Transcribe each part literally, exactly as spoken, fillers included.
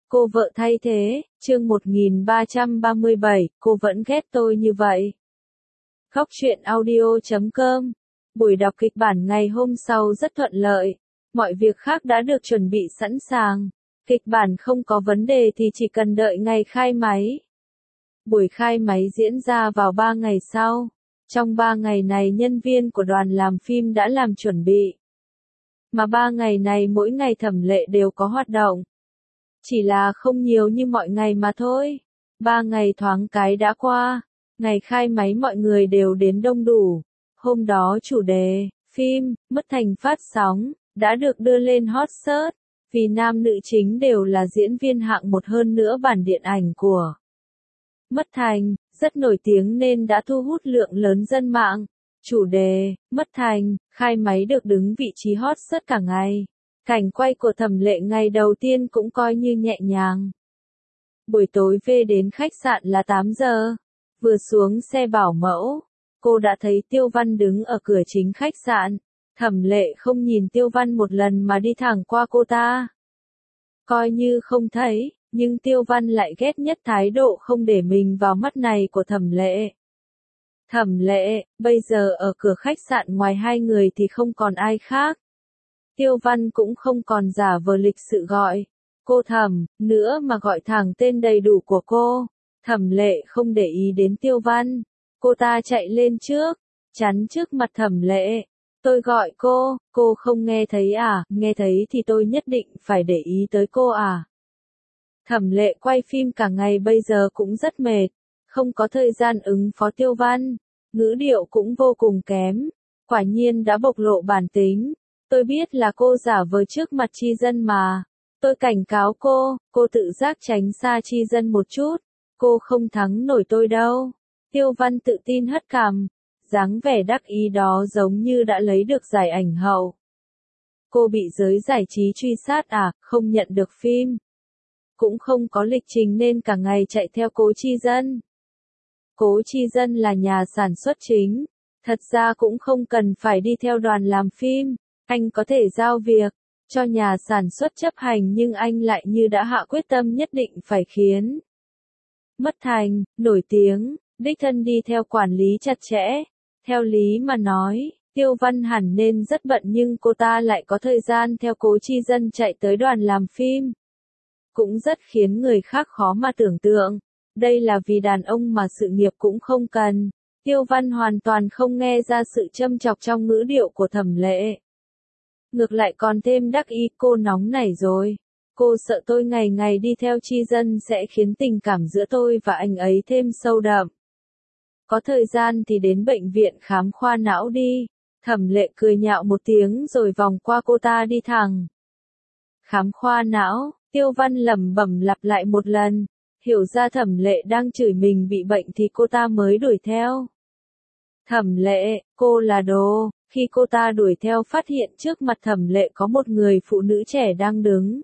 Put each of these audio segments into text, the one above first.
Cô vợ thay thế, chương một nghìn ba trăm ba mươi bảy, cô vẫn ghét tôi như vậy. Khóc chuyện audio chấm com. Buổi đọc kịch bản ngày hôm sau rất thuận lợi. Mọi việc khác đã được chuẩn bị sẵn sàng. Kịch bản không có vấn đề thì chỉ cần đợi ngày khai máy. Buổi khai máy diễn ra vào ba ngày sau. Trong ba ngày này nhân viên của đoàn làm phim đã làm chuẩn bị. Mà ba ngày này mỗi ngày Thẩm Lệ đều có hoạt động. Chỉ là không nhiều như mọi ngày mà thôi. Ba ngày thoáng cái đã qua. Ngày khai máy mọi người đều đến đông đủ. Hôm đó chủ đề, phim, Mất Thành phát sóng, đã được đưa lên hot search. Vì nam nữ chính đều là diễn viên hạng một, hơn nữa bản điện ảnh của Mất Thành, rất nổi tiếng nên đã thu hút lượng lớn dân mạng. Chủ đề, Mất Thành, khai máy được đứng vị trí hot search cả ngày. Cảnh quay của Thẩm Lệ ngày đầu tiên cũng coi như nhẹ nhàng. Buổi tối về đến khách sạn là tám giờ. Vừa xuống xe bảo mẫu, cô đã thấy Tiêu Văn đứng ở cửa chính khách sạn. Thẩm Lệ không nhìn Tiêu Văn một lần mà đi thẳng qua cô ta. Coi như không thấy, nhưng Tiêu Văn lại ghét nhất thái độ không để mình vào mắt này của Thẩm Lệ. Thẩm Lệ, bây giờ ở cửa khách sạn ngoài hai người thì không còn ai khác. Tiêu Văn cũng không còn giả vờ lịch sự gọi cô Thẩm nữa mà gọi thẳng tên đầy đủ của cô. Thẩm Lệ không để ý đến Tiêu Văn. Cô ta chạy lên trước, chắn trước mặt Thẩm Lệ. Tôi gọi cô, cô không nghe thấy à, nghe thấy thì tôi nhất định phải để ý tới cô à. Thẩm Lệ quay phim cả ngày bây giờ cũng rất mệt, không có thời gian ứng phó Tiêu Văn, ngữ điệu cũng vô cùng kém, quả nhiên đã bộc lộ bản tính. Tôi biết là cô giả vờ trước mặt Chi Dân mà. Tôi cảnh cáo cô, cô tự giác tránh xa Chi Dân một chút. Cô không thắng nổi tôi đâu. Tiêu Văn tự tin hất cằm. Dáng vẻ đắc ý đó giống như đã lấy được giải ảnh hậu. Cô bị giới giải trí truy sát à, không nhận được phim. Cũng không có lịch trình nên cả ngày chạy theo Cố Chi Dân. Cố Chi Dân là nhà sản xuất chính. Thật ra cũng không cần phải đi theo đoàn làm phim. Anh có thể giao việc cho nhà sản xuất chấp hành, nhưng anh lại như đã hạ quyết tâm nhất định phải khiến Mất Thành nổi tiếng, đích thân đi theo quản lý chặt chẽ. Theo lý mà nói, Tiêu Văn hẳn nên rất bận nhưng cô ta lại có thời gian theo Cố Chi Dân chạy tới đoàn làm phim. Cũng rất khiến người khác khó mà tưởng tượng. Đây là vì đàn ông mà sự nghiệp cũng không cần. Tiêu Văn hoàn toàn không nghe ra sự châm chọc trong ngữ điệu của Thẩm Lệ. Ngược lại còn thêm đắc ý, cô nóng nảy rồi. Cô sợ tôi ngày ngày đi theo Chi Dân sẽ khiến tình cảm giữa tôi và anh ấy thêm sâu đậm. Có thời gian thì đến bệnh viện khám khoa não đi. Thẩm Lệ cười nhạo một tiếng rồi vòng qua cô ta đi thẳng. Khám khoa não, Tiêu Văn lẩm bẩm lặp lại một lần. Hiểu ra Thẩm Lệ đang chửi mình bị bệnh thì cô ta mới đuổi theo. Thẩm Lệ, cô là đồ. Khi cô ta đuổi theo phát hiện trước mặt Thẩm Lệ có một người phụ nữ trẻ đang đứng.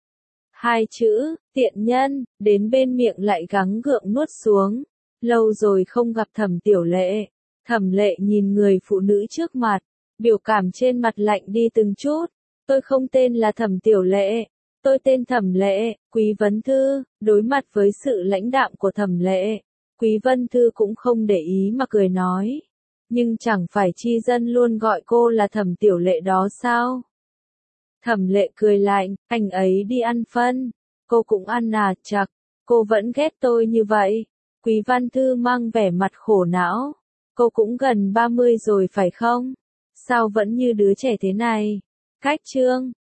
Hai chữ, tiện nhân, đến bên miệng lại gắng gượng nuốt xuống. Lâu rồi không gặp Thẩm Tiểu Lệ. Thẩm Lệ nhìn người phụ nữ trước mặt, biểu cảm trên mặt lạnh đi từng chút. Tôi không tên là Thẩm Tiểu Lệ. Tôi tên Thẩm Lệ, Quý Vân Thư. Đối mặt với sự lãnh đạm của Thẩm Lệ, Quý Vân Thư cũng không để ý mà cười nói. Nhưng chẳng phải Chi Dân luôn gọi cô là Thẩm Tiểu Lệ đó sao? Thẩm Lệ cười lạnh, anh ấy đi ăn phân. Cô cũng ăn à, chật, cô vẫn ghét tôi như vậy. Quý Văn Thư mang vẻ mặt khổ não. Cô cũng gần ba mươi rồi phải không? Sao vẫn như đứa trẻ thế này? Cách chương.